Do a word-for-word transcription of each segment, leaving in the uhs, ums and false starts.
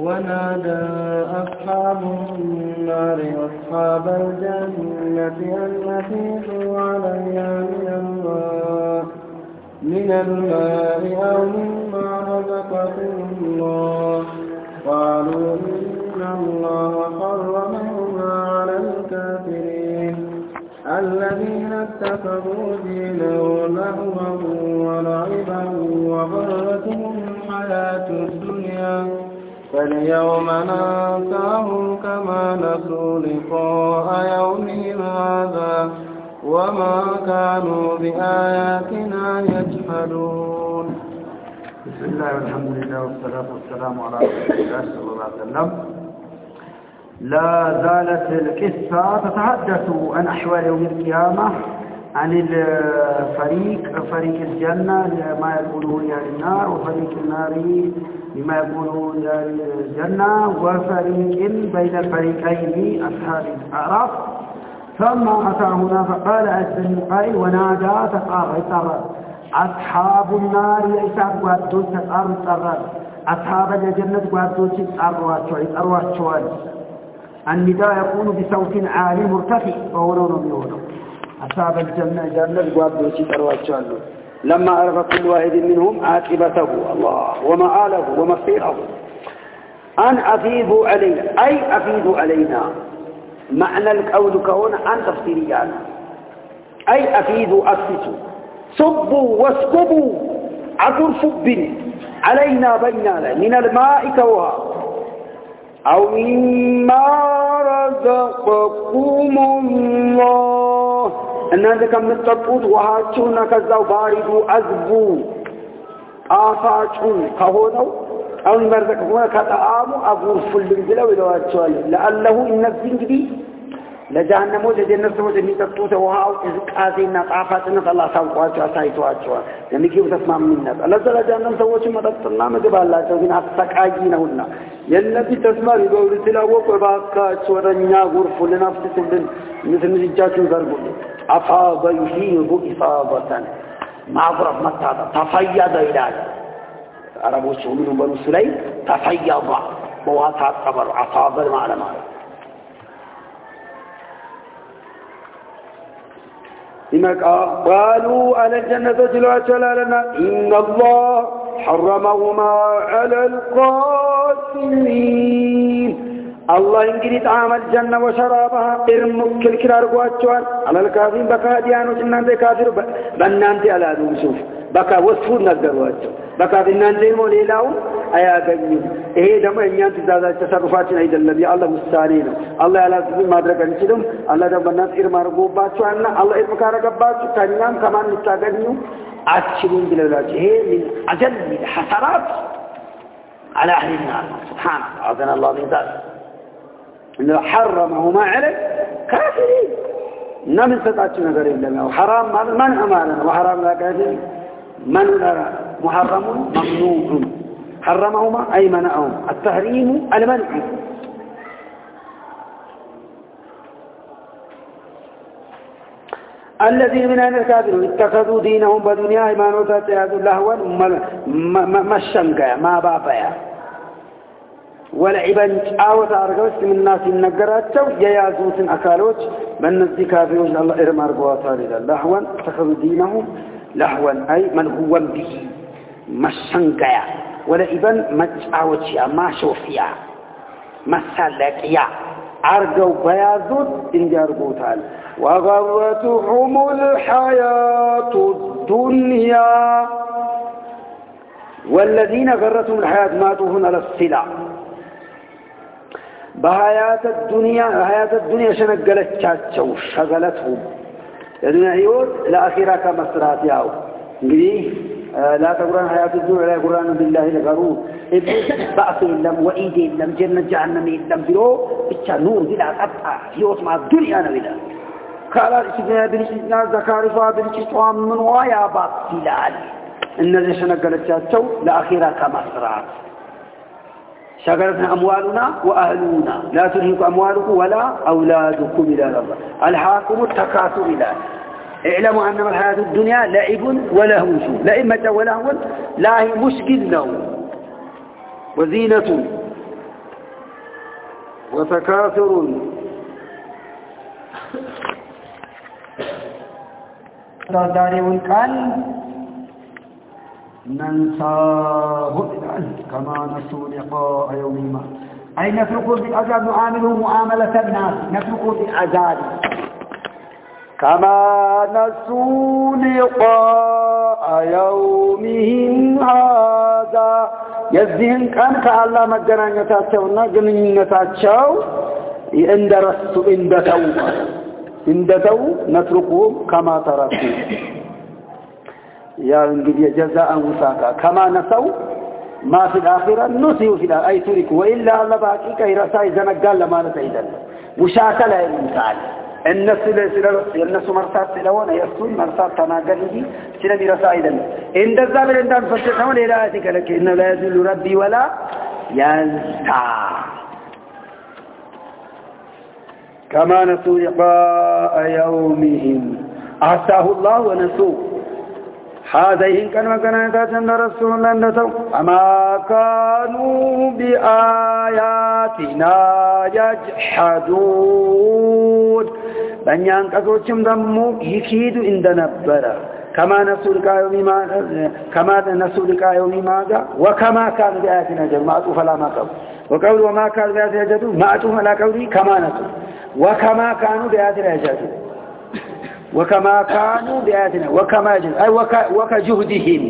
ونادى أصحاب النار أصحاب الجنة أن أفيضوا علي من الماء من الماء أو مما رزقكم الله قالوا إن الله حرمهما على الكافرين الذين اتخذوا دينهم لهوا ولعبا وغرتهم الحياة الدنيا فاليوم ننساهم كما نسوا لقاء يومهم هذا وما كانوا بآياتنا يجحدون. بسم الله والحمد لله والصلاة والسلام على رسول الله صلى الله عليه وسلم. لا زالت القصة تتحدث عن أحوال يوم القيامة، عن الفريق فريق الجنة لما يقوله لأهل النار، وفريق النار لما يقوله لأهل الجنة، وفريق بين الفريقين أصحاب الأعراف. ثم أتى هنا فقال عز القائل ونادى تقارب أصحاب النار يسعب وادوش تقارب أصحاب الجنة وادوش أرواحشوال. النداء يكون بصوت عالي مرتفع وهو نون يهونه أصحاب الجنة جنة وادوش أرواحشوال. لما عرف كل واحد منهم عاقبته الله ومآله ومصيره أن أفيضوا علينا، أي أفيضوا علينا، معنى القول كون عن تفسيريان، أي أفيضوا أفسسوا صبوا واسكبوا عطر صب علينا بيننا من الماء كوها أو مما رزقكم الله أن هذا كم نتطود وهاتشون كذاو باردوا أذبوا آفاتشون كهونوا أو مرزقكم كتعاموا أبور فلنجلوا إلواتشوال لأنه إن الزنجدي لجهنم وجهنم سوى جميع تطوت وهاو إذكازينا طعفاتنا فالله سوقواتوا أسايتواتوا يعني كيف تسمع منا لذا لجهنم سوى شما تطلنا مجبال الله جوزين أفسكاجينهن ينبي تسمع بقول تلاوك وباكاتوا رنيا غرف لنفس سلن مثل نجاجين ضربوا أفاض يفيض إفاضة معبرة متاتا تفيض إلهي عربو سعودين بنو سليم تفيض بواتات قبر أفاض المعنى معنى لما قالوا على الجنة جلوة لنا إن الله حرمهما على القاسمين. الله إنجري طعام الجنة وشرابها إرمك الكرار قواتشوان على الكافرين بكا ديانو جنان دي كافر بنانتي على دوسوف بكا وصفون نقدرواتشو بكا دينان دي موليلاون أيا قنيم إيه دم إنيان تزادة تصرفاتنا إذا الذي الله مستانين الله على سبيل ما درك نشدهم الله دم بنات إرمار قوباتشوانا الله إرمكار قباتشو تانيان كمان نستاقنيو أتشرين بلولاج هي من أجل الحسرات على أهل النار سبحانه أعطنا الله من ذلك إنه حرمهما على كافرين نمن ستاتشنا قريب لنا وحرام من أمانا وحرام لا كافرين من محرم ممنوع حرمهما أي منعهم التحريم المنع. الذين من أهل الكافرين اتخذوا دينهم بدنيا إيمانوتا تيازوا لهوا مشنقا ما بابايا ولعبا آوة أرقوت من الناس النقرات ييازوت أكالوت من الذي كافرون الله إرمار قواتها لهوا اتخذوا دينهم لهوا أي من هو به مشنقا ولعبا مجعوتيا ما شوفيا مسالكيا أرقوا بيازوت إن أرقوتها وغرتهم الحياة الدنيا والذين غرتهم الحياة ماتوهن على السلع بحياة الدنيا حياة الدنيا شنقلت شاتشو شغلتهم الدنيا هيوت الآخرة كمسرات ياو لا تقران حياة الدنيا لا يقران بالله لغرور إبليس بأس إلم وإيد إلم جنة جهنم إلم بلو إتشا نور بلا قطع هيوت مع الدنيا نبلا قال إسمنا بنشتنا زكارفا بنشتوا من ويا باطلال إن ذي شنقلت شاتشو لآخرة كمسرات شغلتنا أموالنا وأهلنا لا تلهكم أموالكم ولا أولادكم إلى الله الحاكم التكاثر إلى اعلموا أنما الحياة الدنيا لعب ولهو لئمة ولهو لا هي مشكل له وزينة وتكاثر دارون قال ننساه كما نسوا لقاء يومهما أي نترك بالعذاب نعامله معاملة الناس نترك بالعذاب كما نسوا لقاء يومهم هذا يزهن كان كالله مجرانيتاቸውና ግንኙነታቸው እንደረሱ እንደተው እንደተው نتركه كما تركوا يا انجدي جزاء وفاقا كما نسوا ما في الآخرة نسيوا في الآخرة أي تركوا وإلا الله باقي كيرسا يزنقال لما نتعيدا مشاكلة الإنسان الناس الناس مرسات سلوانا يسون مرسات تناقل لي سنة برسا أيضا إن دزا بالإنسان فشتهم لإلهاتك لك إنه لا يزل ربي ولا ينسى كما نسوا لقاء يومهم أعساه الله ونسوه هذا إن كان مكانتا عند رسول الله نسوا أما كانوا بآياتنا يجحدون بأن ينقصوهم دمو يكيد عند نبرا كما نسوا لقاء يوم ما كما نسوا لقاء يوم ماذا وكما كانوا بآياتنا يجحدون ما أطوف لا ما قبل وقول وما كانوا بآياتنا يجحدون ما أطوف لا قولي كما نسوا وكما كانوا بآياتنا يجحدون وكما كانوا بآياتنا وكما جهد أي وك وكجهدهم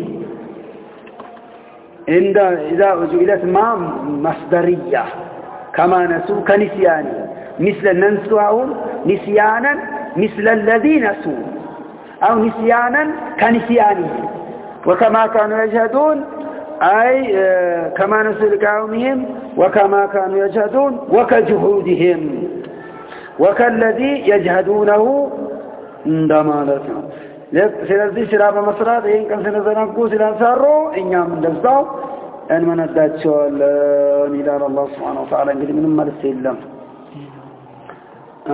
عند إذا جئلت ما مصدرية كما نسوا كنسيان مثل ننسوهم نسيانا مثل الذي نسوا أو نسيانا كنسيانهم وكما كانوا يجهدون أي كما نسوا لقومهم وكما كانوا يجهدون وكجهودهم وكالذي يجهدونه እንደማለት ነው ስለዚህ ስራ በመስራት ይሄን ቀን ስለዘናጉ ስለንሰሩ እኛም እንደዛው እንመነዳቸዋለን ይላል አላህ Subhanahu Wa Ta'ala እንግዲህ ምንም ማለት የለም አ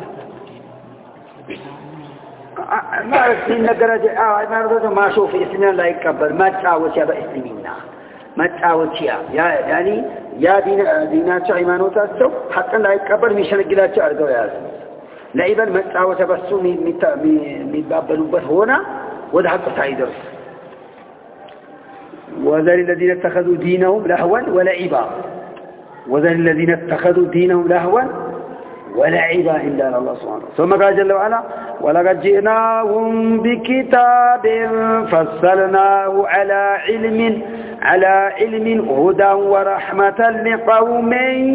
ማለት ሲነገራጀ አይ ማለት ማሾፍ እስልምና ላይ ይቀበል ማጫወቻ በእስልምና ማጫወቻ ያ ያኒ ያ ዲናቸው ሃይማኖታቸው ሐቅን ላይ ይቀበል የሚሸነግላቸው አድርገው ያዙ لعبا متعوة بسو متبابلوبت هنا ودعب سايدرس وذل الذين اتخذوا دينهم لهوا ولعبا وذل الذين اتخذوا دينهم لهوا ولعبا إلا الله سبحانه ثم قال جل وعلا ولقد جئناهم بكتاب فصلناه على علم على علم هدى ورحمة لقوم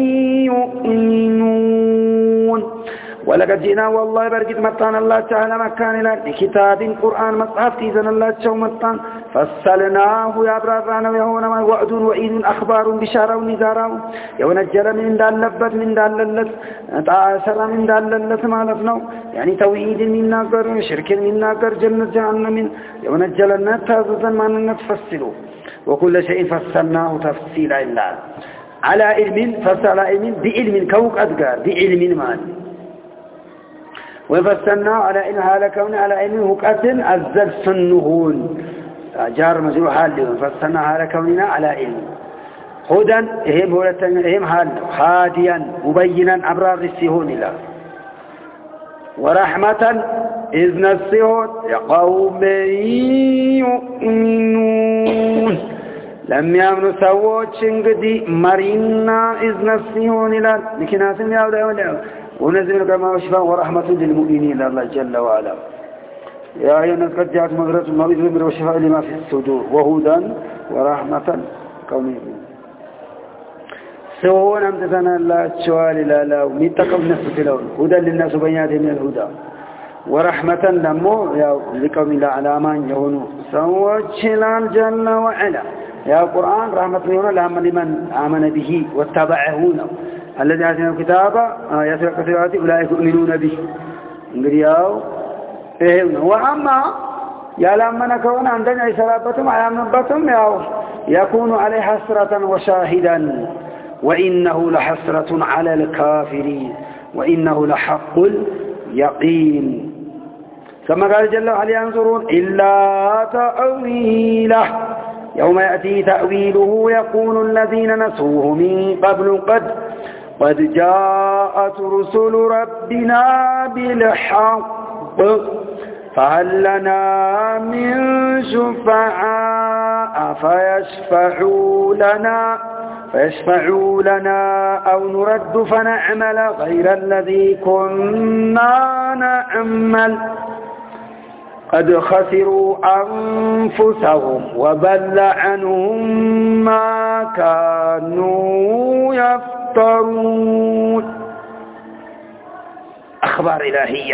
يؤمنون ولقد جئنا والله بركت مطان الله تعالى مكان إلى كتاب قرآن مصحف تيزن الله تعالى مطان فصلناه يا برارانا ويهونا وعد وعيد أخبار بشارة ونزارة يونجل من دال لبت من دال للت تعاسر من دال للت مالتنا يعني توحيد من ناقر شرك من ناقر جنة جهنم يونجل النتازا ما نتفصله وكل شيء فصلناه تفصيلا إلا على علم فصل علم بعلم كوك أدقار بعلم مال وفصلنا على علم هذا كون على علم هكأة أزل سنهون جار مجروح حال فصلنا على كوننا على علم هدى هم هم حال هاديا مبينا أبرار السهون له ورحمة إذن السهون يقوم يؤمنون لم يامنوا سووت شنقدي مرينا إذن السهون له لكن هاتم يا أولي ونزل كما وشفاء ورحمة للمؤمنين الله جل وعلا يا أيها الناس قد جاءت مغفرة من ربكم وشفاء لما في الصدور وهدى ورحمة قوم يؤمنون سوون امتثنا الله الشوال لا لا ومتقوا الناس تلون هدى للناس بينات من الهدى ورحمة لمو لقوم لا علامان يهونوا سوى جلال جل وعلا يا قرآن رحمة لهم لمن آمن به واتبعهونه الذي آتيناه الكتاب يسرق كثيرات أولئك يؤمنون به انقرياو فهمنا وأما يالامنا كون عندنا إسرابتهم عيامنبتهم يكون عليه حسرة وشاهدا وإنه لحسرة على الكافرين وإنه لحق اليقين كما قال جل وعلا ينظرون إلا تأويله يوم يأتي تأويله يقول الذين نسوه من قبل قد قد جاءت رسل ربنا بالحق فهل لنا من شفعاء فيشفعوا لنا فيشفعوا لنا أو نرد فنعمل غير الذي كنا نعمل قد خسروا أنفسهم وضل عنهم ما كانوا يفترون. أخبار إلهية.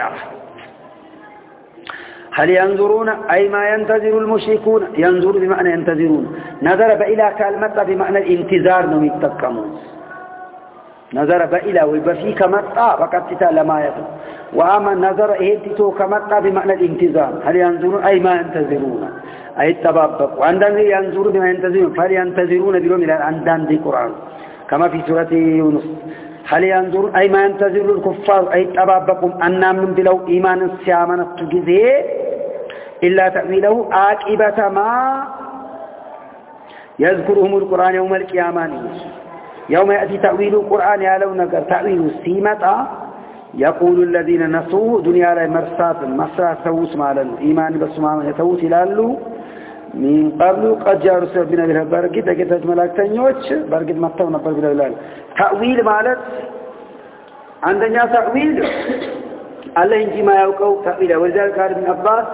هل ينظرون أي ما ينتظر المشركون؟ ينظر بمعنى ينتظرون. نظر بإلى كلمة بمعنى الانتظار نمتكمون. نظر بإلى وبفي كمتى فقد لما يفعل. وأما نظر إهتتو كمتى بمعنى الانتظار. هل ينظرون أي ما ينتظرون أي التبابق. وعندما ينظرون بما ينتظرون فهل ينتظرون بلوم إلى عندان دي قرآن كما في سورة يونس. هل ينظرون أي ما ينتظر الكفار أي التبابق أن من بلو إيمان السيامن التجزي إلا تأويله عاقبة ما يذكرهم القرآن يوم القيامة. يوم يأتي تأويل القرآن يا لو نقر تأويل السيمة يقول الذين نسوه دنيا لا مرسات مرسات سوس مالا إيمان بس ما يتوس لالو من قبل قد جاء رسول بنا بها برقد أكتت ملاكتين يوتش برقد مطو نبر بلا بلال تأويل مالت عندنا تأويل الله ينجي ما يوقعوا تأويله. ولذلك قال ابن عباس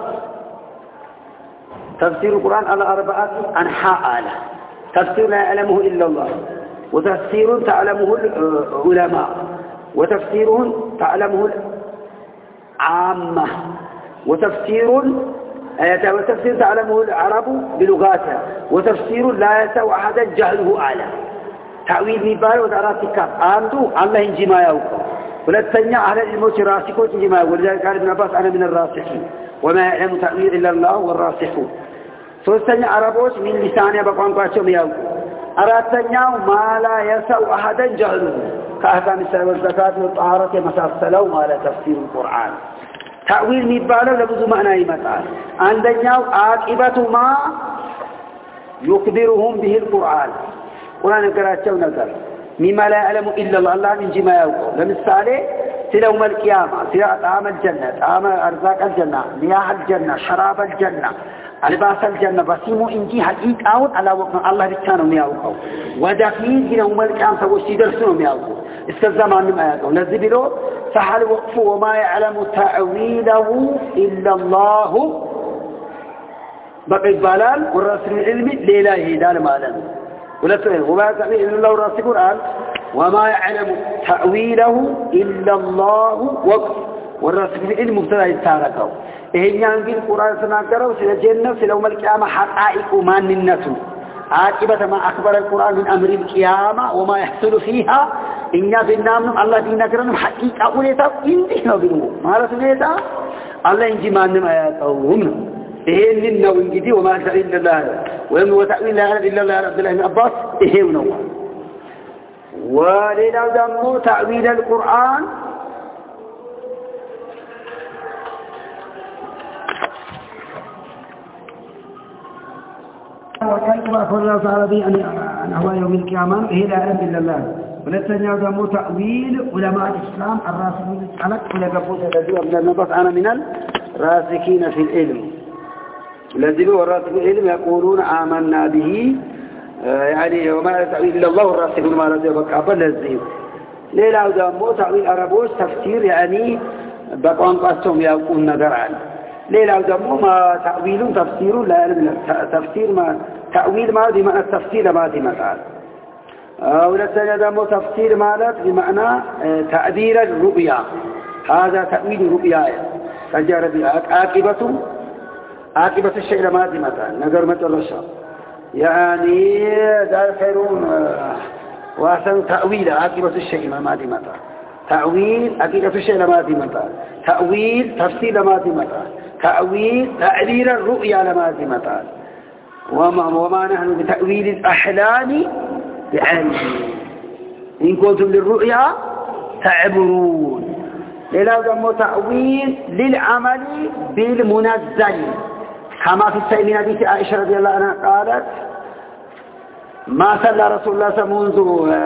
تفسير القرآن على أربعة أنحاء آله. تفسير لا يعلمه إلا الله وتفسير تعلمه العلماء وتفسير تعلمه العامة وتفسير وتفسير تعلمه العرب بلغاتها وتفسير لا يسوى أحدا جهله أعلى. تأويل مبال ودارات كاب عنده الله ينجي ما يوقع ولا تنيا على الموت راسكو تنجي ما. ولذلك قال ابن عباس أنا من الراسخين وما يعلم تأويل إلا الله والراسخون. ثلاثة عربوش من لسانه بقوانقاتهم يوقع. أراتنيا ما لا يسوى أحدا جهله كأحكام الصلاة والزكاة والطهارة مسألة ما لا تفسير القرآن. تأويل مبالغ لبزو معنى مثال عندنا عاقبة ما يخبرهم به القرآن. قرآن قرأتشو نظر مما لا يعلم إلا الله الله من جما يوقع. لمثال سلوم القيامة سلاء طعام الجنة طعام أرزاق الجنة مياه الجنة شراب الجنة الباس الجنة بسيمو إنجي حقيقة على وقت الله بكانوا مياوقعوا ودفين إلى يوم القيامة سوشي درسوا مياوقعوا اسك الزمان مما يقول نزبلوا فحل وقفوا وما يعلم تأويله إلا الله بقي بالال والرسل العلمي ليلا يهدان مالا وما يعلم إلا الله والرسل القرآن وما يعلم تأويله إلا الله وقف والرسل العلم مبتدا يتاركوا. إهنيان في القرآن سنقرأوا سنة جنة سنة يوم القيامة حقائق من النسو عاقبة ما أخبر القرآن من أمر القيامة وما يحصل فيها إنا في النام الله في نكرنا حقيقة أوليتا إنتنا بنو ما رسوليتا الله إنجي ما أنم آياتهم إهن النو إنجدي وما أكثر إلا الله ويوم وتأويل لا أعلم إلا الله رب الله من أباس إهن نو ولذا دمو تأويل القرآن وكيف أخبر الله تعالى به أن هو يوم القيامة هي لا أعلم إلا الله. ولكن يعلم تأويل علماء الإسلام الراسخين في العلم ولا قفوت الذي من النبط أنا من الراسخين في العلم. الذي هو الراسخين في العلم يقولون آمنا به يعني وما لا تأويل إلا الله الراسخون ما لا يبقى قبل الزيو. ليه لا يعلم تأويل أربوش تفسير يعني بقوان قاسهم يقول نظر عنه. ليه لا يعلم ما تأويل تفسير لا يعلم تفسير ما تأويل ما دي معنى التفسير ما دي مثال. ولكن يعلم تفسير مالت بمعنى تأدير الرؤيا. هذا تأويل الرؤيا فجار بها عاقبة عاقبة الشيء ما دي مثال نظر مثل الشر يعني ذا خيرون وأحسن تأويل عاقبة الشيء ما دي مثال تأويل عاقبة الشيء ما دي مثال تأويل تفسير ما دي مثال تأويل تأدير الرؤيا لما دي مثال وما, وما نحن بتأويل الأحلام بعلم إن كنتم للرؤيا تعبرون إلى ذنب تأويل للعمل بالمنزل كما في السيد حديث عائشة رضي الله عنها قالت ما صلى رسول الله منذ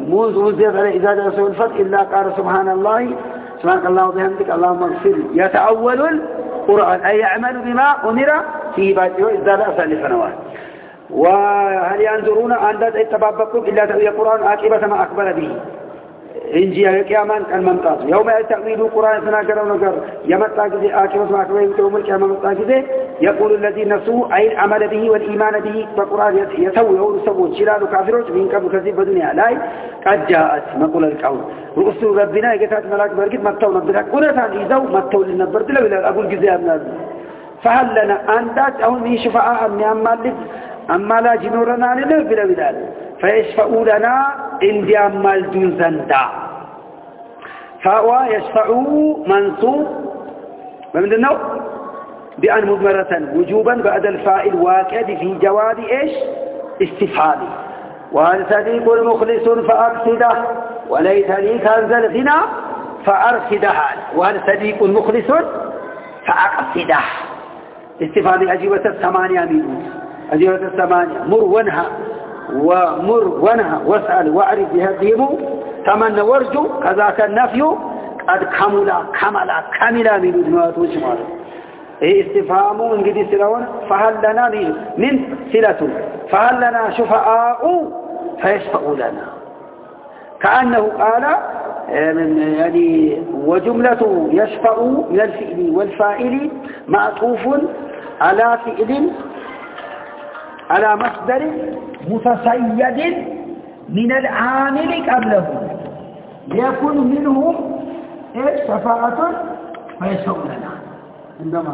منذ وزيت على إذا جلسوا الفتح إلا قال سبحان الله سبحانك الله وبحمدك اللهم اغفر لي يتأول القرآن أي يعمل بما أمر فيه باجه إذا لا أسأل فنواه وهل ينظرون أن لا يتبابكم إلا تأويل القرآن عاقبة ما أقبل به إنجي القيامان كان ممتاز يوم تأويل القرآن سناكر ونكر يمتع كذي عاقبة ما أقبل به يوم القيامة ممتع كذي يقول الذين نسوا أي العمل به والإيمان به فالقرآن يسوي هو يسوي شلال كافرون من قبل كذب بدنيا لا قد جاءت مقول القول رسول ربنا يقتات ملاك برقد متوا نبرك قلت عن إذا متوا للنبرد لو إلى أبو الجزيء من فهل لنا أندات أو من شفاء من أمال أما لا جنورنا لنا بلا بلال فيشفعوا لنا عند أمال دون زندا فهو يشفعوا منصوب من النوع بأن مضمرة وجوبا بعد الفائل واكد في جواب إيش استفعالي وهل صديق مخلص فأقصده وليس لي كنز الغنى فأرصده وهل صديق مخلص فأقصده استفعالي أجوبة الثمانية منه أجوبة الثمانية مر ونهى ومر ونهى واسأل واعرف بهدهم تمنى ورجو كذاك النفي قد كمل كمل كمل من دنوات وشمال إيه استفهام انجدي سلون فهل لنا من سلة فهل لنا شفعاء فيشفعوا لنا كأنه قال يعني وجملة يشفع من الفعل والفاعل معطوف على فعل على مصدر متصيد من العامل قبله يكون منهم شفاعة فيشفعوا لنا عندما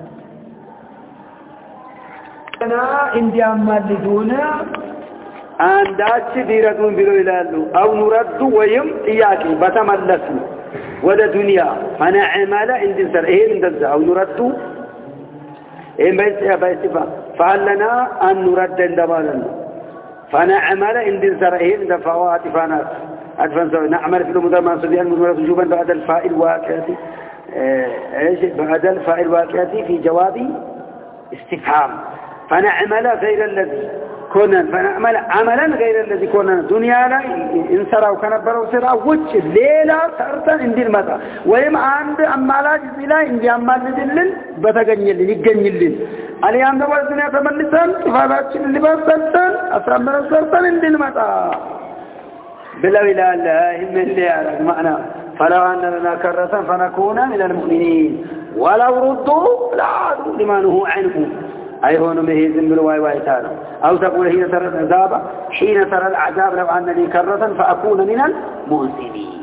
أنا عندي أمالدونا عندات ديرتون بلو إلالو أو نرد ويم إياكي بتملسوا وده دنيا فأنا عمال عندي سر إيه عند أو نرد إيه بيستيا بيستيا فهل لنا أن نرد عندما لنا فأنا عمال عندي سر إيه عند فوات فانات أدفن نعمل في المدى ما نصبيها المدى وجوبا بعد الفائل واكاتي ايش بعد الفاعل واقعتي في جواب استفهام فنعمل غير الذي كنا فنعمل عملا غير الذي كنا دنيا لا انسرا وكنبروا سرا وجه ليلة سرطا عندي المدى ويم عند أمالاج زلا عندي أمال ندلل بتغنيلين يغنيلين اليوم دور الدنيا تمنسان كفالات اللباس سرطان أسرامنا سرطان عندي المدى بلا إله الله من اللي يعرف معنى فلو أن لنا كرة فنكون من المؤمنين ولو ردوا لعادوا لما نهوا عنه أي هون به زنبل واي واي تانا أو تقول حين ترى العذاب حين ترى العذاب لو أن لي كرة فأكون من المحسنين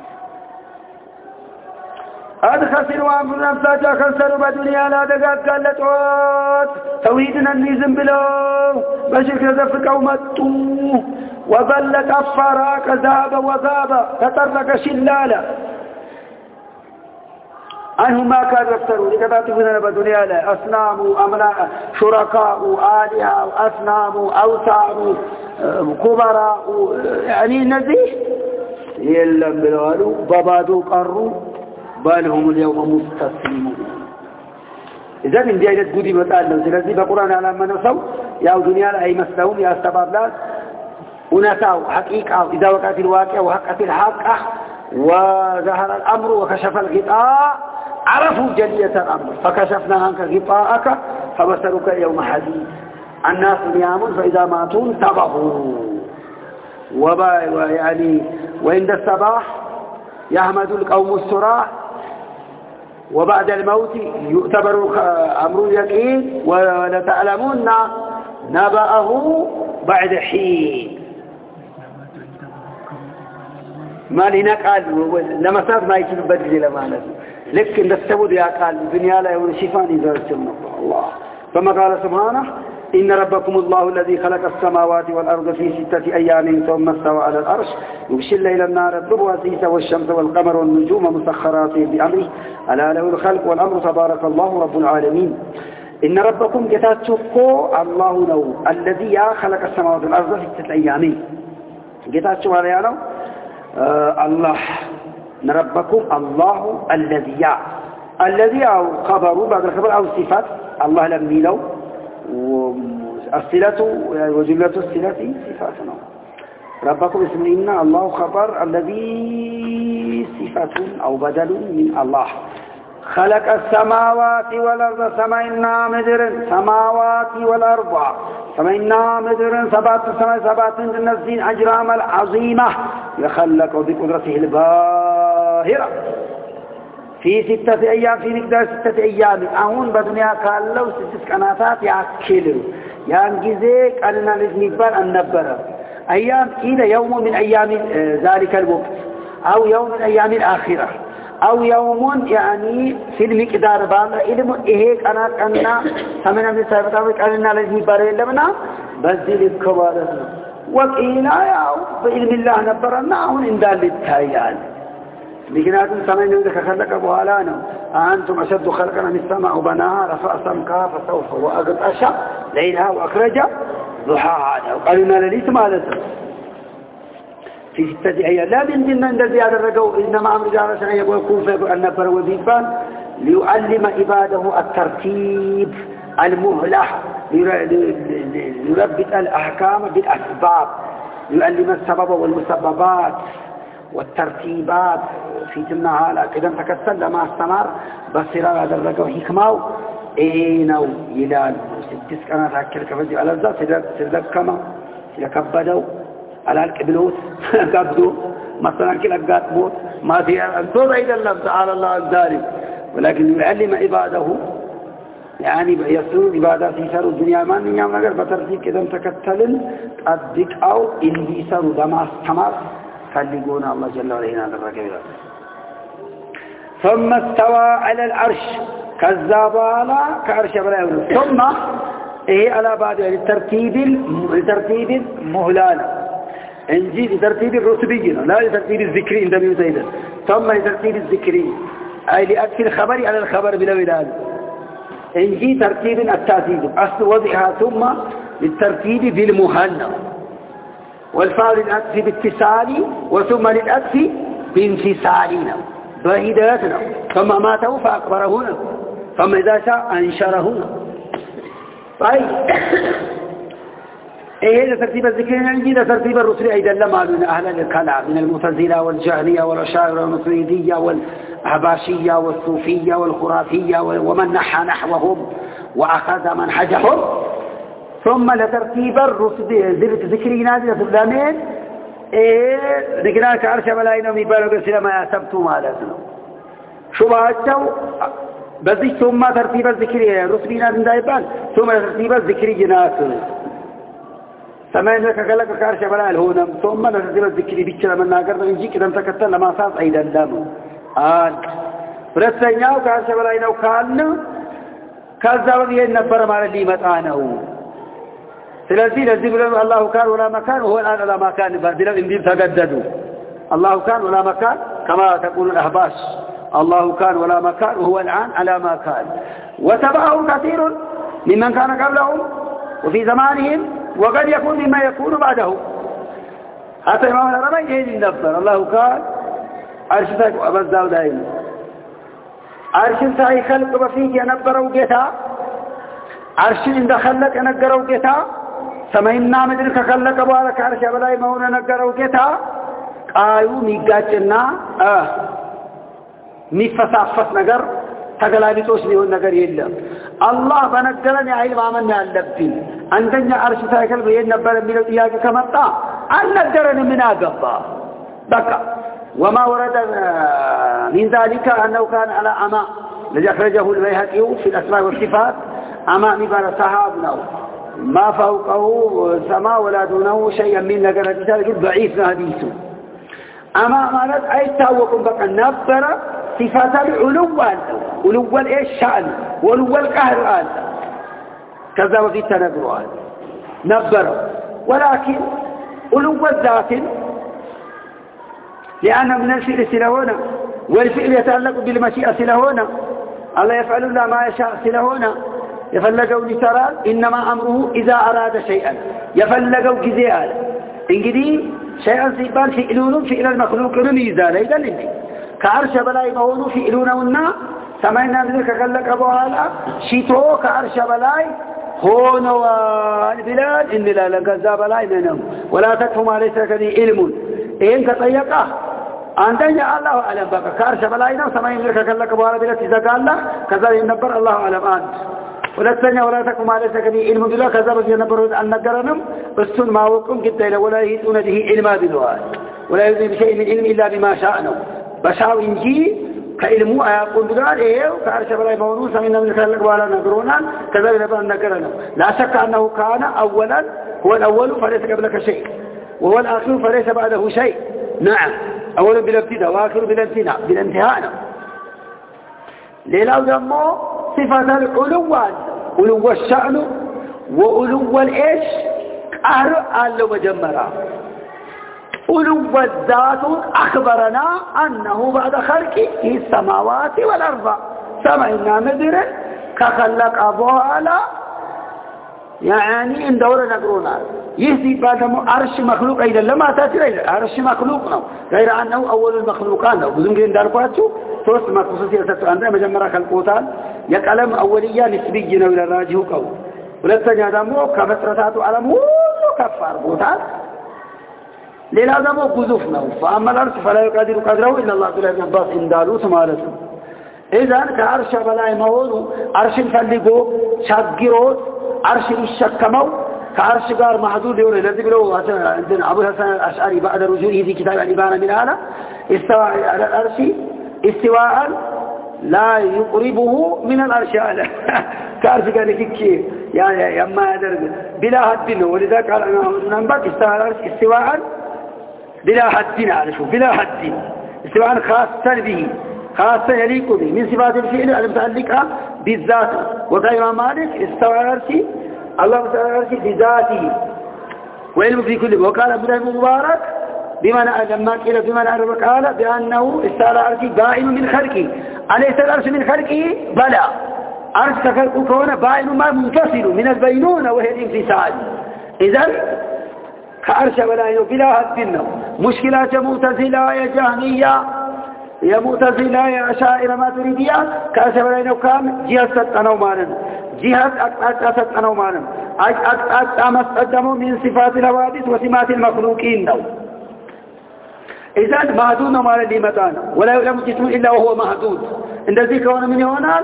هذا خسروا أنفسهم أنفساجا خسروا بدنيا لا دقات قالتوات توحيدنا اللي زنبلو بشكل ذفك ومتوه وظل كفارا كذاب وذاب تترك شلالا عنهم ما كان يفتروا لكتاتبنا بدنيا لا أصنام أملاء شركاء آلهة أصنام أوثان كبراء يعني النزيه يلم بالوالو ببادو قروا بل هم اليوم مستسلمون إذا من ديانة قدي متعلم سلسي بقرآن على من نصو يا دنيا لا أي مسلهم يا استبابلات ونساو حقيقة إذا وقعت الواقع وحقت الحق وظهر الأمر وكشف الغطاء عرفوا جلية الأمر فكشفنا عنك غطاءك فبصرك يوم حديد الناس نيام فإذا ماتوا انتبهوا وبا يعني وعند الصباح يحمد القوم السراح وبعد الموت يؤتبر أمر اليقين ولتعلمون نبأه بعد حين ما لنا قال لما صار ما يجي بدري لما نزل لكن السبب يا قال الدنيا لا يكون شفاء إذا الله فما قال سبحانه إن ربكم الله الذي خلق السماوات والأرض في ستة أيام ثم استوى على الأرش يغشي الليل النار الضبواسيس والشمس والقمر والنجوم مسخرات بأمره ألا له الخلق والأمر تبارك الله رب العالمين إن ربكم جتاتشكو الله نو الذي خلق السماوات والأرض في ستة أيام جتاتشو هذا يعني آه الله نربكم الله الذي الذي أو خبر بعد الخبر أو صفات الله لم يلو والصلة وجملة الصلة صفاتنا ربكم اسمنا الله خبر الذي صفة أو بدل من الله خلق السماوات والأرض سمعنا مدر سماوات والأرض سمعنا مدر سبات سماء سبات النزين أجرام العظيمة يخلق بقدرته الباهرة في ستة أيام في مقدار ستة أيام أهون بدنيا قال له ستة كناتات يأكلوا ينجزيك أننا نزنبال النبرة أيام إلى يوم من أيام ذلك الوقت أو يوم من أيام الآخرة أو يوم يعني في المقدار بعض إلى إيه أنا أنا سمعنا من سابقا أننا نزنبال لمنا بذل الكبارنا وقيلا يا بإلم الله نبرنا هون إن ذلك التايان لكن هذا سمعنا ذلك خلق بوالانا أنتم أشد خلقنا من السماء وبناها رفع سمكها فسوف وأغطش ليلها وأخرج ضحاها وقالنا لليس ماذا في ستة أيام لا من ضمن الذي هذا الرجو إنما أمر جعل سنة يقول يكون في النبر وذيبان ليعلم عباده الترتيب المهلة يربط الأحكام بالأسباب يعلم السبب والمسببات والترتيبات في تمنها لا كده تكسل لما استمر بصير هذا الرجو حكمه إينو يلال ستة كانت هكذا كفدي على الزا سيدك كما يكبدوا على القبلوت قبضوا مثلا كلا قاتبوت ما في أنتو بعيد الله تعالى الله الداري ولكن يعلم عباده يعني يسرون عبادة يسروا الدنيا ما نيام نقر بترتيب كده متكتلن أدك أو إن يسروا دما استمر خلقونا الله جل وعلا هذا الرجل ثم استوى على العرش كذابالا كعرش بلا ثم إيه على بعد للترتيب لترتيب المهلال انجي لترتيب الرتبي لا لترتيب الذكري عندما يزيد ثم لترتيب الذكري أي لأكل الخبر على الخبر بلا ولاد انجي ترتيب التأثير أصل وضعها ثم للترتيب بالمهنة والفاء للأكف باتصال وثم للأكف بانفصالنا بهدايتنا ثم ماتوا فأكبرهنا ثم إذا شاء أنشرهنا طيب إيه ترتيب الذكر نجي ترتيب الرسل أيضا لما من أهل الكلام من المعتزلة والجهمية والأشاعرة والماتريدية والأحباشية والصوفية والخرافية ومن نحى نحوهم وأخذ منهجهم ثم لترتيب الرسل ذكري نازلة الثلامين إيه ذكرنا كعرش ملايين وميبالوا قرسل ما يسبتوا مالتنا شو بهاتوا بذيك ثم ترتيب الذكري الرسل نازل دايبان ثم ترتيب الذكري جناسه سمعنا لك قال لك كعرش ملايين هنا ثم ترتيب الذكري بيتشلا من ناقر نجي كده متكتل لما صاص أيضا دامه آن فرسيناه كعرش ملايين وكالنا كذا بيه النبر مال اللي متعانه ثلاثين الذي الله كان ولا مكان وهو الآن ولا مكان بهذه الإنجيل تجددوا الله كان ولا مكان كما تقول الأحباش الله كان ولا مكان وهو الآن على ما كان وتبعه كثير ممن كان قبلهم وفي زمانهم وقد يكون مما يكون بعده حتى إمام العربي يهدي النبر الله كان عرش سايق أبزاو دائما عرش سايق خلق بفيك ينبروا قتا عرش إن دخلك ينقروا قتا سمعنا مدرك خلق بارك عرش بلاي مونا نقروا قتا قايو ميقاتنا آه مفسافس نقر تقلابيتوش ليهون نقر يلا الله بنقرني علم عملنا اللبين عندنا عرش سايق البيين نبرا من الإياك كمتا أن نقرني من أقبا بكى وما ورد من ذلك أنه كان على أماء الذي أخرجه البيهقي في الأسماء والصفات أماء مبارا صحابنا ما فوقه سماء ولا دونه شيئا من نقر الرجال ضعيف حديثه أما مالت أي تاوكم بقى نبر صفات العلو علو الشأن والعلو القهر آل كذا وفي التنبر آل نبر ولكن علو الذات لأن من الفعل سلهونا والفعل يتعلق بالمشيئة سلهونا الله يفعل الله ما يشاء سلهونا يفلقوا لترى إنما أمره إذا أراد شيئا يفلقوا كذيئا إنجدي شيئا سيبان فئلون فئل المخلوق رميزا ليدا لدي كعرش بلاي مهونو فئلون ونا سمعنا ذلك قال لك أبو هالا شيتو كعرش بلاي هونوا البلاد إن لا لنكذاب لا إنهم ولا تكفوا ما ليس لك به علم إن كطيقه عندنا الله أعلم بك كارش بلاينا وسمعين لك كلك بوارا بلا تزكى الله كذا ينبر الله أعلم أنت ولا تنيا ولا تكفوا ما ليس لك به علم بالله كذا بس ينبر أن نقرنهم بسون ما وقم قد ولا يهتون به علما بدوار ولا يهتون بشيء من علم إلا بما شاءنا بشاو إنجي كعلمو أيقول بقال إيه وكارش بلاي مونو سمعنا من كلك بوارا نقرونا كذا ينبر أن نقرنهم لا شك أنه كان أولا هو الأول فليس قبلك شيء وهو الآخر فليس بعده شيء نعم أولا بالابتداء وآخر بالانتهاء بالانتهاء ليلة ودمه صفة العلو علو الشأن وعلو الإيش قهر قال مجمرا علو الذات أخبرنا أنه بعد خلقه في السماوات والأرض سمعنا مدرا كخلق أبوها لا يعني إن دورة نقرونا يهدي بعد عرش مخلوق أيضا لما تأتي أيضا عرش مخلوقنا غير أنه أول المخلوقان بدون كين دارقاتشو توست ما خصوصية ستو عندنا مجمرة خلقوتان يكلم أولية نسبية إلى الراجه قو ولتنيا دمو كمسرسات علم ولو كفار بوتان ليلا دمو قذوفنا فأما العرش فلا يقدر قدره إلا الله تعالى ينباس إندالو سمارته إذن كعرش بلاي مولو عرش فلقو شاقروت عرش الشكمو كعرش قار محدود يقول الذي بلو عندنا أبو الحسن الأشعري بعد رجوعه في كتاب الإبانة من هذا استوى على العرش استواء لا يقربه من العرش على كعرش قال فيك يعني يما درجة بلا حد ولذلك قال أنا ننبك استوى على العرش استواء بلا حد عرشه بلا حد استواء خاصا به خاصة يليق به من صفات الفعل المتعلقة بالذات وكما مالك استوى على العرش الله تعالى على العرش بذاته وعلم في كل وقال ابن المبارك بمن لما قيل بمن عرف قال بأنه استوى على العرش بائن من خلقه أليس العرش من خلقه بلى عرش كخلقه كون بائن ما منفصل من البينونة وهي الانفصال إذن كعرش بلا بلا حد مشكلات معتزلة يا جهمية يا معتزلة يا أشاعرة ماتريدية كعرش بلا كان جهة ستنو مانا جهة أكتاك ستنو مانا أكتاك مستقدموا من صفات الحوادث وسمات المخلوقين نو إذن محدود مالا لمتانا ولا يعلم جسم إلا وهو محدود عند ذلك كون من هنا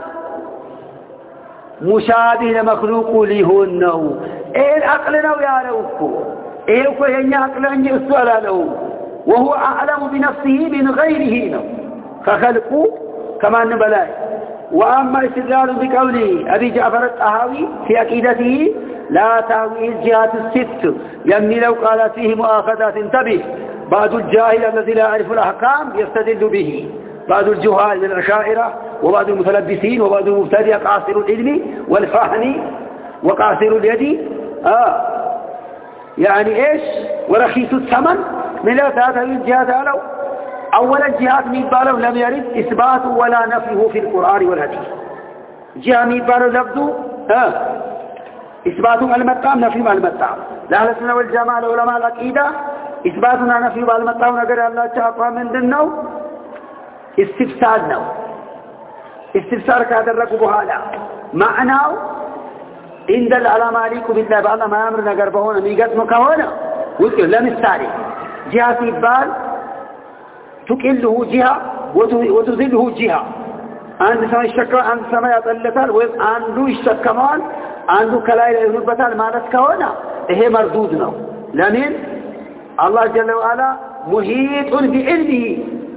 مشابه لمخلوق لهن نو إيه العقل نو يا لوكو إيه لوكو يني عقل أني السؤال له وهو أعلم بنفسه من غيره نو فخلقوا كما نبلاي وأما استدلال بقوله أبي جعفر الطحاوي في عقيدته لا تهويه الجهات الست يمني لو قال فيه مؤاخذات انتبه بعض الجاهل الذي لا يعرف الأحكام يستدل به بعض الجهال من الأشاعرة وبعض المتلبسين وبعض المبتدئ قاصر العلم والفهم وقاصر اليد آه يعني إيش ورخيص الثمن من لا هذه الجهات قالوا أولا الجهات ميبالو لم يرد إثبات ولا نفيه في القرآن والحديث جهة ميبالو لفظه آه إثبات المتام نفي المتام لأهل السنة والجماعة العلماء العقيدة إثباتنا نفي المتام نقر الله تعالى من دنو استفسار نو استفسار كهذا الركب هذا معناه عند العلماء عليكم بالله بعض ما أمر نقر بهونا ميقات مكهونا وذكر لم الساري جهة ميبال تكله جهة وتذله جهة عند سماء الشكا عند سماء يطلتال وعنده الشكمان عنده كلايل ينبتال ما نسكونا هي مردودنا لمن الله جل وعلا محيط بعلمه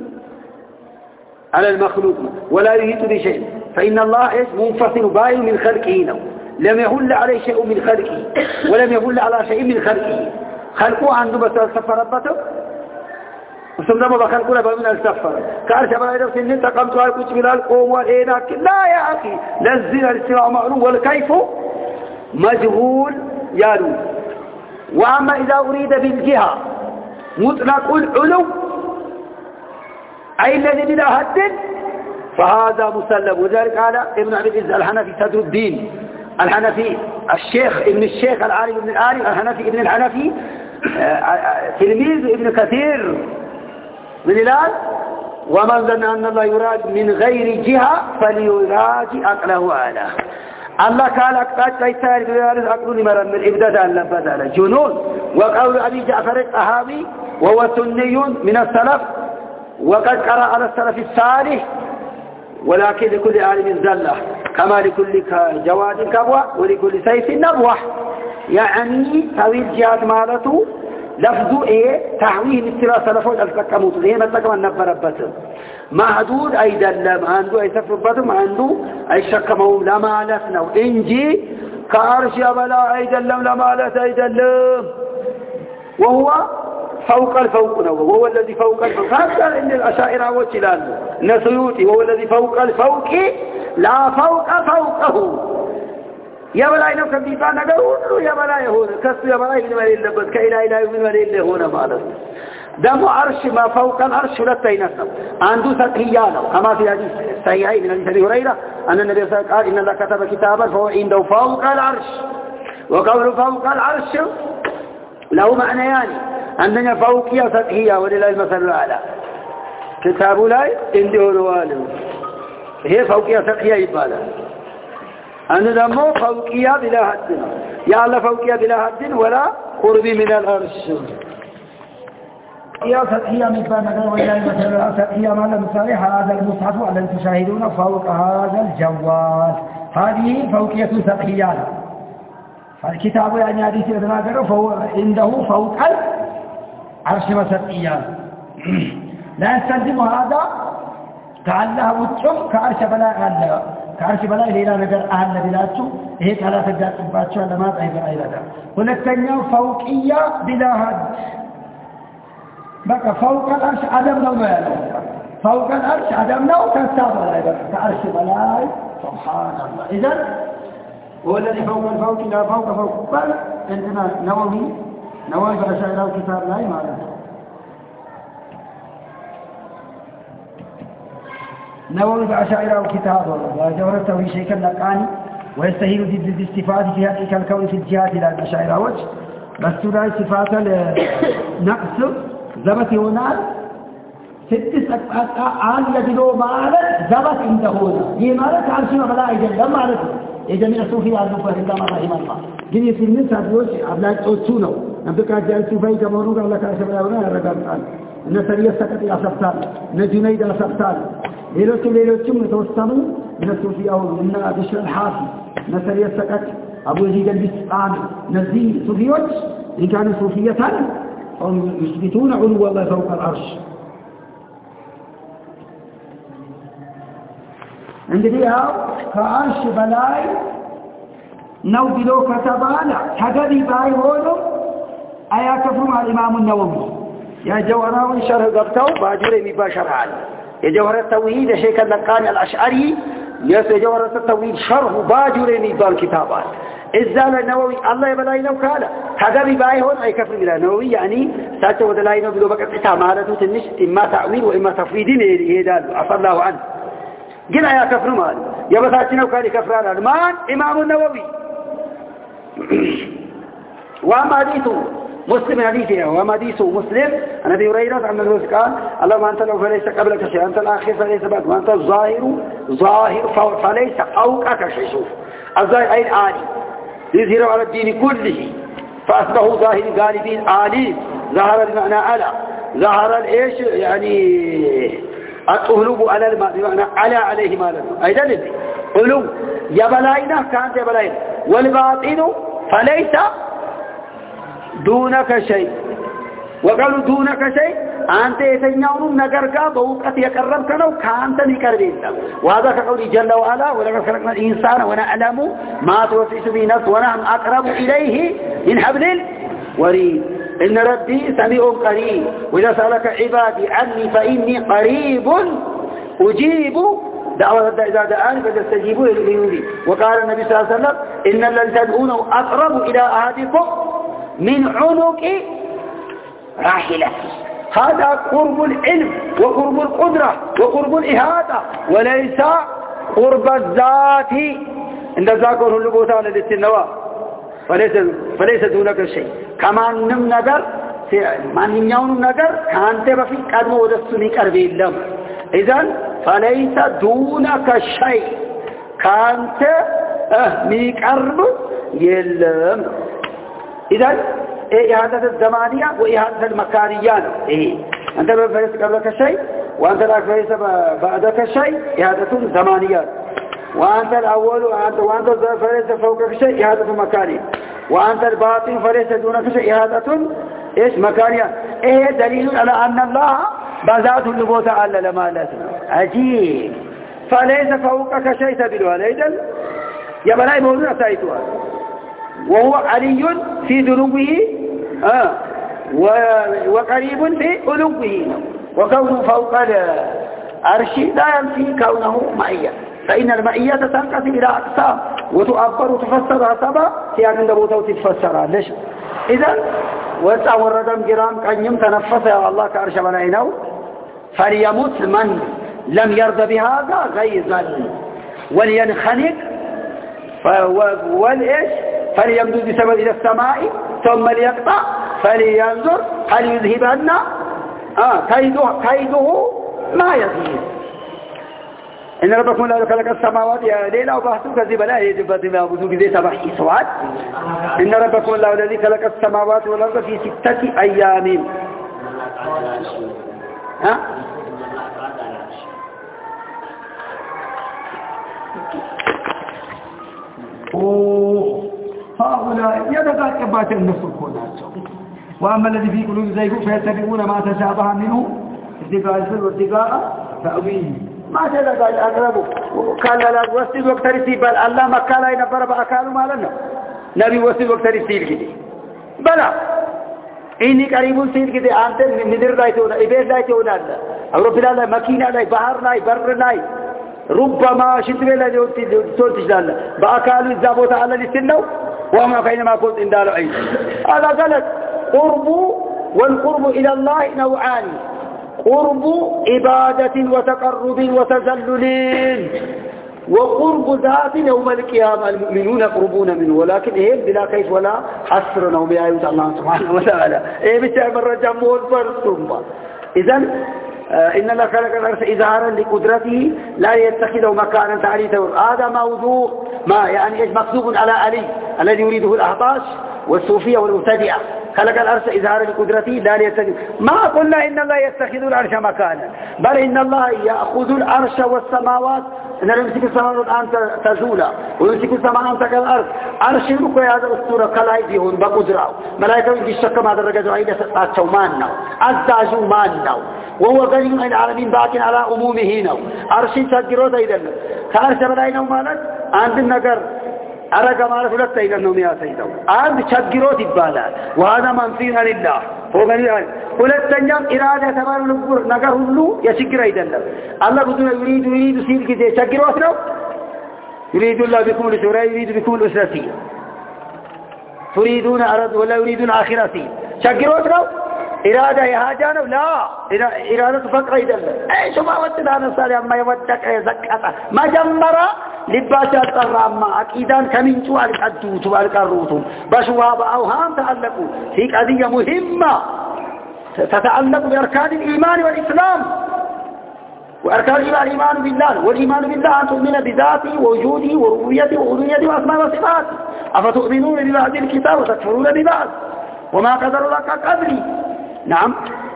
على المخلوق ولا يحيط بشيء فإن الله إيش منفصل باين من خلقه نو. لم يهل عليه شيء من خلقه ولم يهل على شيء من خلقه خلقه عنده بس السفر ربته وسمنا بخلقنا بمن السفر كارش بلا يدرس إن انت قمت واركوش بلال قوم والإيناك لا يا أخي للزنا الاستواء معلوم والكيف مجهول يالو وأما إذا أريد بالجهة مطلق العلو أي الذي بلا حد فهذا مسلم وذلك قال ابن عبد العزيز الحنفي صدر الدين الحنفي الشيخ ابن الشيخ العالم ابن العالم الحنفي ابن الحنفي تلميذ ابن كثير من الآن ومن ظن أن الله يراد من غير جهة فليراجع عقله أعلى الله قال أقطاع يتاري بيارس أقلوني مرة من إبداد اللبادة جنون. وقول أبي جعفر الطهاوي وهو سني من السلف وقد قرأ على السلف الصالح ولكن لكل عالم زلة كما لكل جواد كبوة ولكل سيف نبوة. يعني طويل جهاد مالته لفظه ايه تعويه مثل سلفون التكموت ايه متكم النبربته محدود ايدلم عنده يسفربته عنده ايشكموا لا مالتنا انجي كارش بلا ايدلم لا مالت ايدلم وهو فوق الفوق وهو الذي فوق الفوق. هذا ان الاشاعره وجلال نسيوتي وهو الذي فوق الفوق لا فوق فوقه يا بلاي نو كبيبا نقول يا بلاي هون كسر يا بلاي من مالي لبد كإله إله من مالي هون ماله دم عرش ما فوق العرش لا تينسب عنده سقيانه كما في حديث صحيح من حديث أبي هريرة أن النبي صلى الله عليه وسلم قال إن الله كتب كتابا فهو عنده فوق العرش. وقول فوق العرش له معنيان عندنا فوقية سقية ولله المثل الأعلى. كتاب لا عنده رواه هي فوقية سقية يبالا أنا دمو فوقية بلا حد يا الله فوقية بلا حد ولا قربي من الأرش. يا سطحية مثلا وإلى مثلا سطحية مالا مصالح هذا المصحف الذي تشاهدون فوق هذا الجوال هذه فوقية سطحية. فالكتاب يعني حديث يتناقر فهو عنده فوق العرش مسطحية. لا يستلزم هذا كعلها وجم كعرش بلا الله كعرش بلا إلى نجر أهل بلادته هيك على فجأة باتشو لما تعيب أيضا. ولكن فوقية بلا حد بقى فوق العرش عدم نوم فوق العرش عدم نوم كالسابق كعرش بلا سبحان الله. إذن هو الذي فوق الفوق لا فوق فوق بل عندنا نووي نووي بأشعر الكتاب لا يمعنى نووي بأشعر الكتاب وجورته في شيء كاللقاني ويستهيل ضد الاستفادة في هذه الكون في الجهات إلى الأشعر وجه بس لا صفات النقص زبط هنا ست عالية بلو مالت زبط عنده هنا هي مالت عرشنا فلا إذن لما مالت إذا من الصوفية عزوفة إلا ما رحم الله جن يصير من سابيوش أبلاك أوتسونه نبدأ كأجل الصوفية كمونوك الله كأشب الأولاء الرقم قال إن سرية سكت إلى سبتال إن جنيد إلى سبتال ليلوتم ليلوتم نتوسطنوا من الصوفية أول من بشر الحافي إن سرية سكت أبو يزيد البسطاني نزي صوفيوش إن كانوا صوفية هم يثبتون علو الله فوق العرش. عندنا كعرش بلاي نو بلو كتبانا حقبي باي هولو أيا كفرم الإمام النووي يا جوهراوي شرح قبتو باجوري مبا شرحان يا جوهر التوحيد شيخ اللقاني الأشعري يا جوهر التوحيد شرح باجوري مبا الكتابات إزالة النووي الله يبلاي نو كالا حقبي باي هون أي كفر بلا نووي يعني ساتو ودلاي نو بلو بقى إتامالته تنش إما تعويل وإما تفويدين يهدال عفى الله عنه قلنا يا كفر مال يا بساتنا وكالي كفران المان إمام النووي وما حديثه مسلم حديثه وما حديثه مسلم أنا أبي هريرة عن النبي قال اللهم أنت لو فليس قبلك شيء أنت الآخر فليس بعد وأنت الظاهر ظاهر فليس فوقك شيء. شوف الظاهر أي الآلي يظهر على الدين كله فأصبحوا ظاهر غالبين آلين ظهر بمعنى على ظهر الإيش يعني القلوب على الماء بمعنى على عليه ماله أيضا الذي قلوب يبلاينا كانت يبلاينا والباطن فليس دونك شيء. وقالوا دونك شيء أنت يتنيون نقرقا بوقت يقرب كانوا كانت نقربين. وهذا كقول جل وعلا ولقد خلقنا الإنسان ونعلم ما توسوس به نفسه ونحن أقرب إليه من حبل الوريد. إن ربي سميع قريب وإذا سألك عبادي عني فإني قريب أجيب دعوة إذا دعاني فاستجيبوا لي. وقال النبي صلى الله عليه وسلم إن الذي تدعونه أقرب إلى أحدكم من عنق راحلته. هذا قرب العلم وقرب القدرة وقرب الإهادة وليس قرب الذات. إن ذاك هو اللبوثة على الاستنواء فليس فليس دونك شيء. كما نم نجر ما نياون نجر كانت بفي قدم ودستني قربي لهم. إذن فليس دونك شيء كانت اه ميقرب يلم اذا إعادة الزمانية وإعادة المكانية إيه أنت بفريس قبلك شيء وأنت لا فريس بعدك شيء إعادة زمانية وأنت الأول وأنت وأنت فريس فوقك شيء إعادة مكانية وأنت الباطن فريس دونك شيء إعادة إيش مكانية إيه دليل على أن الله بذات النبوة على لما لسنا عجيب فليس فوقك شيء تدل عليه يبقى يقولون سايتوا وهو علي في ذنوبه آه وقريب في علوه وكونه فوق العرش لا ينفي كونه معية فإن المعية تنقسم إلى أقسام وتؤبر وتفسر سبا سيان دبوته وتفسرها ليش إذا وسع وردم جرام كان يم تنفس يا الله كعرش بنينه فليمت من لم يرضى بهذا غيظا ولينخنق والإيش فليمدد بسبب إلى السماء ثم ليقطع فلينظر هل يذهبن آه كيده, كيده ما يزيد إن ربكم لا خلق السماوات يا ليلة وبحثوا كذب لا يجب ما أبدو كذي سبحي سواد إن ربكم الله الذي خلق السماوات والأرض في ستة أيام ها هؤلاء يتذكرات النصر كوناتهم وأما الذي في قلوب زيغ فيتبعون ما تشابه منه اتقاء الفر واتقاء تأويله ما تلقى الأقرب قال لا وسيد وقت رسيب بل الله مكة لا ينبر بأكاله ما لنا نبي وسيد وقت رسيب كده بلا إني قريب سيد كده أنت مدر لا يتونا إبير لا يتونا أو رب الله مكينة لا بحر لا بر لا ربما شتبه لا يتوتش لا بأكاله الزابوت على لسنه وما فإنما قلت إن دالوا عيد هذا قالت قرب والقرب إلى الله نوعان قرب عبادة وتقرب وتذلل وقرب ذات يوم القيامة المؤمنون يقربون منه ولكن إيه بلا كيف ولا حسر نوم آيات الله سبحانه وتعالى إيه بتعمل رجمون فرسهم إذن إن الله خلق الأرض إظهارا لقدرته لا يتخذه مكانا تعليته هذا موضوع ما يعني إيش مكتوب على علي الذي يريده الأحطاش والصوفية والمبتدعة خلق الأرض إظهارا لقدرته لا يتخذ ما قلنا إن الله يتخذ العرش مكانا بل إن الله يأخذ العرش والسماوات إن يمسك السماوات الآن تزولا ويمسك السماء أن تكون الأرض عرش المكوى هذا أسطورة كلايديهن بقدرة ملائكة يجي الشك ما درجة عيدة ستاتشو مانو أزداجو مانو وهو غني عن العالمين باق على عمومه نو عرش تجرو دايدن كارش بلاينو مالك عند النجر أرجع مالك ولا تيجنو ميا سيدو عند تجرو تبالا وهذا منفي لله هو غني عن ولا تنجم إرادة تمام نقول نجر هلو يشكر أيدن الله بدون يريد يريد سيل كذا تجرو أثنو يريد الله بكم الأسرة يريد بكم الأسرة تريدون أرض ولا يريدون آخرتي تجرو أثنو إرادة يهاجانه لا إرادة فقر إذن أي شو ما ودنا نصالي أما يودك زكاة ما جمرا لباشا الرامة أكيدان كمين سؤال الحدو سؤال كروتهم بشواب أوهام تعلقوا في قضية مهمة تتعلق بأركان الإيمان والإسلام وأركان الإيمان بالله والإيمان بالله أن تؤمن بذاته ووجوده وربوبيته وألوهيته وأسماء وصفاته أفتؤمنون ببعض الكتاب وتكفرون ببعض وما قدر لك قدري نعم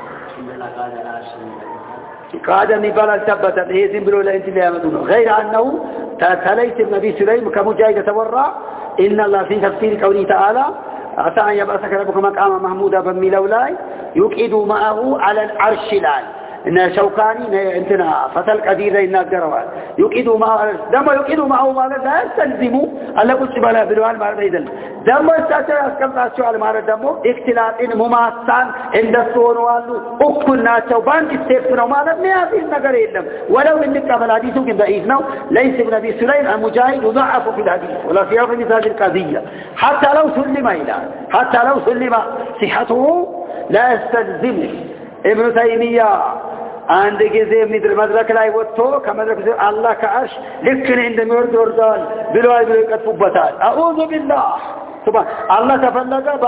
قادة نبال التبتت هي زنبلو لا انت ليامدونه غير أنه تليس النبي سليم كمجاهد تورى إن الله في تفسير قوله تعالى عسى أن يبعثك ربك مقاما محمودا بمي لولاي يقعد معه على العرش لاي إن شوكاني انتنا فتل قدير إن الجروال يقعد معه دم يقعد معه ما لا يستلزموا ألا قلت بلا بالوان ما رأيدن دم يستطيع أسكم السؤال ما ردمو اختلاط إن مماثان عند الصور والو أكل ناتشو بانك استيفتنا وما لم يأتي النقر إلهم ولو إنك قبل حديثه كنت إذنه ليس ابن أبي سليم المجاهد يضعف في الحديث ولا سياف مثال القضية حتى لو سلم إلى حتى لو سلم صحته لا يستلزم ابن تيمية عند جزء من مدرك لا يوتو كمدرك الله كعرش لكن عند مورد وردان بلوى بلوى كتفبتان أعوذ بالله سبحان الله تفلق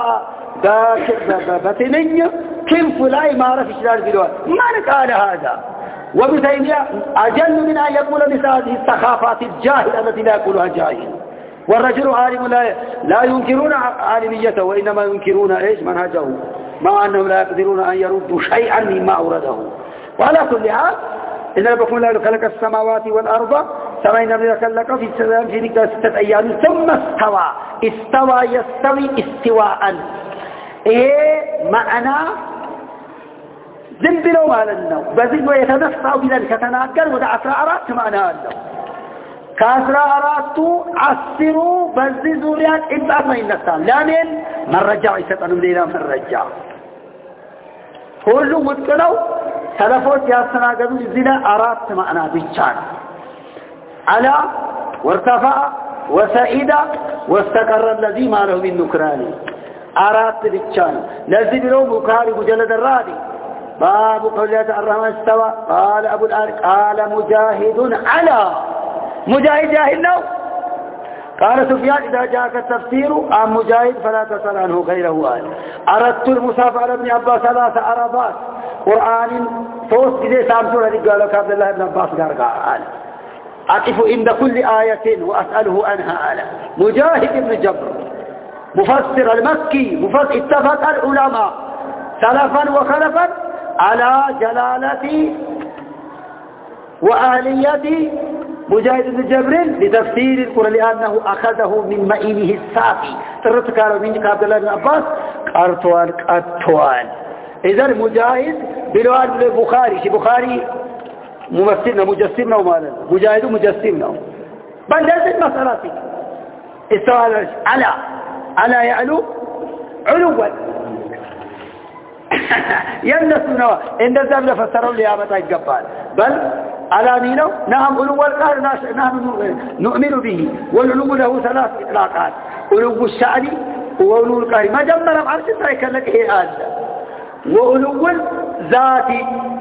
بتنين كيف لا يعرف إشلال بلوى من قال هذا وابن تيمية أجل من أن يقول مثل هذه السخافات الجاهلة التي لا يقولها جاهل والرجل عالم لا لا ينكرون عالميته وإنما ينكرون إيش منهجه مع أنهم لا يقدرون أن يردوا شيئا مما أورده. وعلى كل حال إن ربكم الله خلق السماوات والأرض سمعنا من خلق في السلام في ستة أيام ثم استوى استوى يستوي استواء إيه معنى زنبلو مالنا بزيد ويتنفع بذلك تناقل وده عشر أرات معنى له كعشر أراتو عصروا بزيد وريات إبقى ما ينسان لامن من رجع يستطنم لينا من رجع كله متقنوا سلفوت ياسنا قدوا الزنا أرات معنى بيشان على وارتفع وسعيد واستقر الذي ما له من نكران أرات بيشان نزل له مكاري مجلد الرادي باب قولة الرحمن استوى قال أبو الآل قال مجاهد على مجاهد جاهل له قال سفيان إذا جاءك التفسير عن مجاهد فلا تسأل عنه غيره قال أردت المصاف على ابن عباس ثلاث عرضات قرآن فوس كذي سامسون هذه قالوا عبد الله بن عباس قال أقف عند كل آية وأسأله عنها قال مجاهد بن جبر مفسر المكي مفسر اتفق العلماء سلفا وخلفا على جلالة وآلية مجاهد بن جبر لتفسير القرآن لأنه أخذه من مئينه الساقي ترتكار من عبد الله بن عباس قرطوان قطوان إذن مجاهد بلوان البخاري بخاري ممثلنا مجسمنا ومالا مجاهد مجسمنا بل لازم المسألة استوى على على يعلو علوا يمنسونه إن الزمن فسروا لي آمتا الجبال بل على مينه نعم علو القهر نحن نؤمن به والعلو له ثلاث إطلاقات علو الشعر وعلو القهر ما جمّر بعرش سايكا لك هي هذا وعلو الذات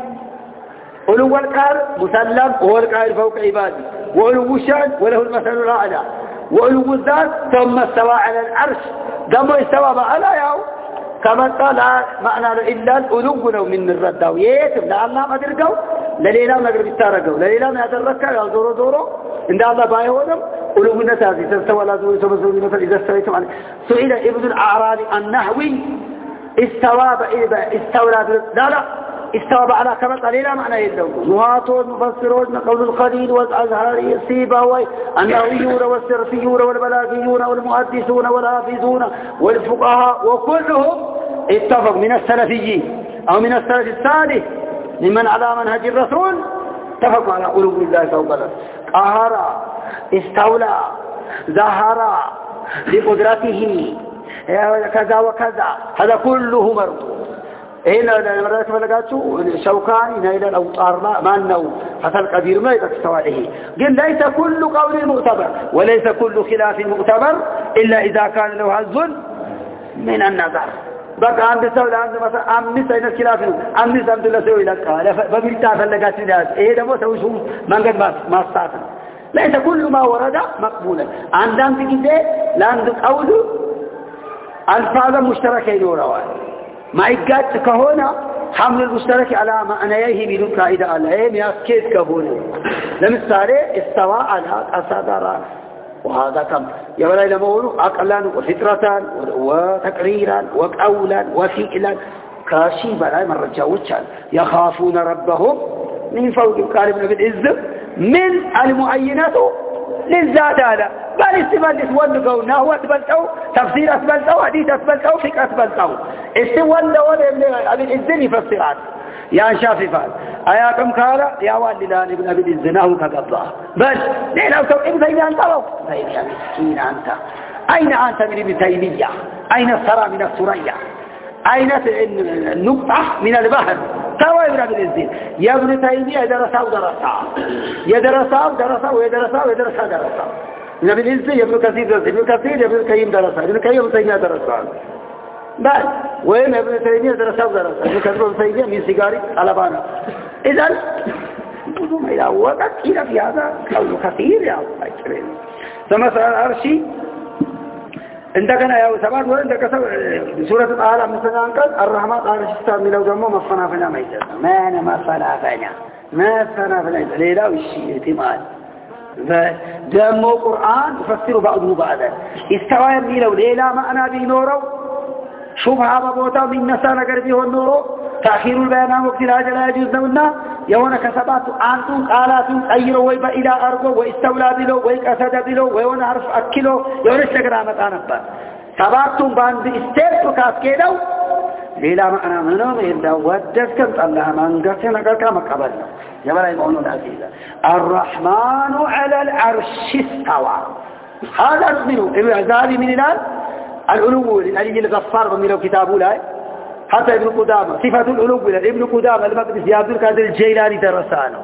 علو القهر مسلم وهو القهر فوق عباده وعلو الشعر وله المثل الأعلى وعلو الذات ثم استوى على العرش ثم استوى على ياو كما قال معنى إلا الألوغ لو من الرداو يتم لا الله ما درقوا لليلا ما قرب يتارقوا لليلا ما يدركوا يا زورو زورو إن الله بايهودم ألوغ النتازي تستوى لا زوري سوى زوري مثل إذا استويتم عليه سئل ابن الأعرابي النحوي استوى استولى لا لا استوى على كما قال لا معنى يدلو نهاتون مفسرون قول الخليل والأزهري السيبوي النوويون والسرسيون والبلاغيون والمحدثون والحافظون والفقهاء وكلهم اتفق من السلفيين أو من السلف الصالح ممن على منهج الرسول اتفقوا على علو الله فوق الأرض قهر استولى ظهر بقدرته كذا وكذا هذا كله مرضو هنا لما تفلقاتوا شوكاني إلى الأوطار ما أنه حصل قدير ما يتكستوى عليه قل ليس كل قول مؤتبر وليس كل خلاف مؤتبر إلا إذا كان له عز من النظر بقى عند السؤال عند مثلا أمنس أين الخلاف أمنس أمد الله سوي لك قال فبالتالي فلقات لذات إيه ده ما سوي شو من قد ما استعطنا ليس كل ما ورد مقبولا عندهم تجده لعند قوله ألفاظ مشتركين ورواه ما يقعد كهونا حمل المشترك على معنيه بدون قاعدة على ايه يأكد كهونا لمثال استوى على أصدر وهذا كم يولا إلى مولو أقلا وفطرة وتقريرا وقولا وفئلا كاشيبا لا مرة جاوتشان يخافون ربهم من فوق القالب نبي العز من المعينات للذات هذا بل استفاد اسوال نحو أثبلته تفسير أثبلته حديث أثبلته فقه أثبلته استوال أبي الإذن يفسرات يا شاففات آياتهم قال يا والدان ابن أبي الإذن نحو كقبضه بل لين أو توقف زين أنت لو زين يا مسكين أنت أين أنت من ابن تيمية أين الثرى من الثريا أين النقطة من البحر سوى ابن أبي الإذن يا ابن تيمية درسه ودرسه يدرسه ودرسه ويدرسه ويدرسه ودرسه ابن أبي الإذن ابن كثير درسه ابن كثير ابن الكريم درسه ابن الكريم ابن تيمية درسه بس وين ابن تيمية درسه ودرسه ابن كثير ابن تيمية من سيجاري ألبانا إذن بدون إلى وقت إلى في هذا قول كثير يا الله فمثلا العرشي عندنا يا سبات وعندك سورة الأعلى مثلا قال الرحمن عرش استوى لو دمه ما فنافنا ما يجد ما أنا ما فنافنا ما فنافنا ليلا والشيء احتمال دمو قرآن يفسر بعضه بعضا استوى يميلو ليلا ما أنا بينورو شبهة ببوتا من نسانا قربيه النورو تأخير البيان وقت الهاجة لا يجوز لنا يوانا كسبات عنتم قالات أيرو ويبا إلى أرضو وإستولى بلو ويكأسد بلو ويوانا عرف أكلو يوانا استقرامت آنبا سباتهم باند استيرتو كاسكيدو ليلا ما أنا منهم إلا ودسكت الله من قسنا قلقا مقبلنا يبرا يقولون العزيزة الرحمن على العرش استوى هذا منه العزابي من الآن العلو للعلي الغفار من له كتابه لا حتى ابن قدامة صفة العلو ابن قدامة المقدس يا عبد القادر الجيلاني درسانه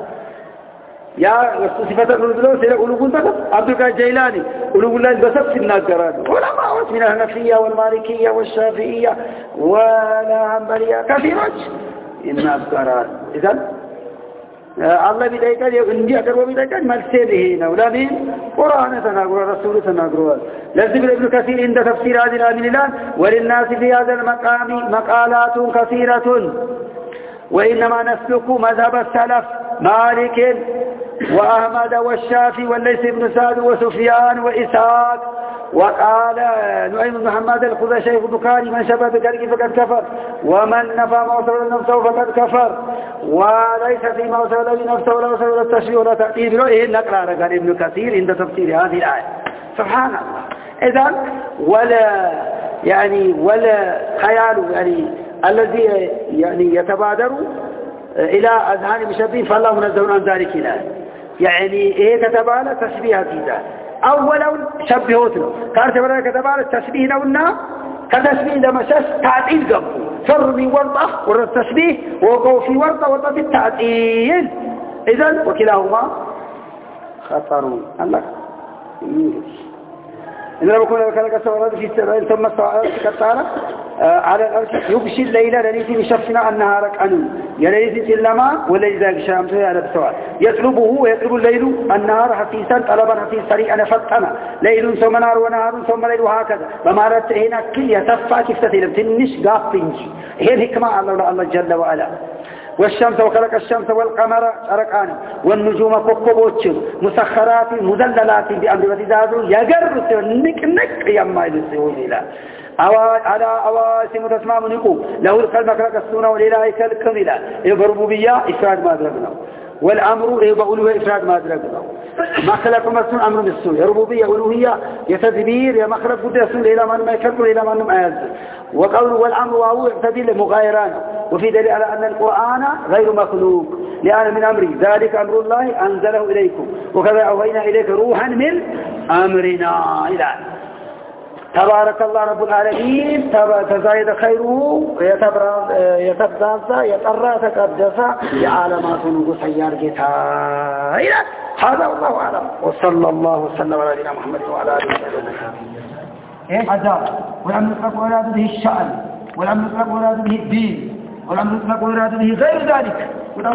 يا صفة العلو سيلا علو عبد القادر الجيلاني علو الله بسط في الناقران ولما من الهنفية والمالكية والشافعية والهنبلية كثيرات الناقران إذن الله بيدايكان يندي أكبر بيدايكان ملسله هنا ولكن قرآن تناقر رسول تناقر لذب ابن كثير عند تفسير هذه الآمن الآن وللناس في هذا المقام مقالات كثيرة وإنما نسلك مذهب السلف مالك وأحمد والشافعي والليث بن سعد وسفيان وإسحاق وقال نعيم بن محمد الخزاعي شيخ البخاري من شبه بكره فقد كفر ومن نفى ما وصل نفسه فقد كفر وليس فيما وصل بنفسه ولا وصل التشبيه ولا تأكيد له إيه نقرأ قال ابن كثير عند تفسير هذه الآية سبحان الله إذن ولا يعني ولا خيال يعني الذي يعني يتبادر إلى أذهان مشبه فالله منزه عن ذلك الآية يعني إيه كتبال تشبيه كذا أولا شبهوته كارت برا كتبال التشبيه لونا كتشبيه لما شاش تعديل قبل فر من ورطة ورد التشبيه وقو في ورطة ورطة التعديل إذن وكلاهما خطر الله إنما بكون لك سورات في السبعين ثم كتارة على الأرش يغشي الليلة لليس بشفنا النهار عنه يليس سلما وليس الشمس على السواد يطلبه ويطلب الليل النهار حفيسا طلبا حفيس سريعا فتنا ليل ثم نهار ونهار ثم ليل وهكذا بمارت هنا كل يتفى كيف تتلم تنش قاف تنجي هي الحكمة الله الله جل وعلا والشمس وخلق الشمس والقمر شرقان والنجوم كوكبوچ مسخرات مذللات بأمر ذات يجرس نك نك يما يسوي لا أو على أواسم تسمع منكو له القلب خلق السنة ولله كالكملة الربوبية إفراد ما أدركنا والأمر يبقوله إفراد ما أدركنا ما خلق مسون أمر بالسوء ربوبية ألوهية يتدبير يا مخلق قد يسول إلى من ما يكبر إلى من ما يزل وقوله والأمر وهو يقتضي لمغايران وفي دليل على أن القرآن غير مخلوق لأن من أمري ذلك أمر الله أنزله إليكم وكذا أوحينا إليك روحا من أمرنا إلى تبارك الله رب العالمين تزايد خيره يتبدأ يترى تقدس لعالمات نقص سيار جتا إلى هذا والله أعلم وصلى الله وسلم على نبينا محمد وعلى آله وصحبه إيه عذاب ولم يطلق ويراد به الشأن ولم يطلق ويراد به الدين ولم يطلق ويراد به غير ذلك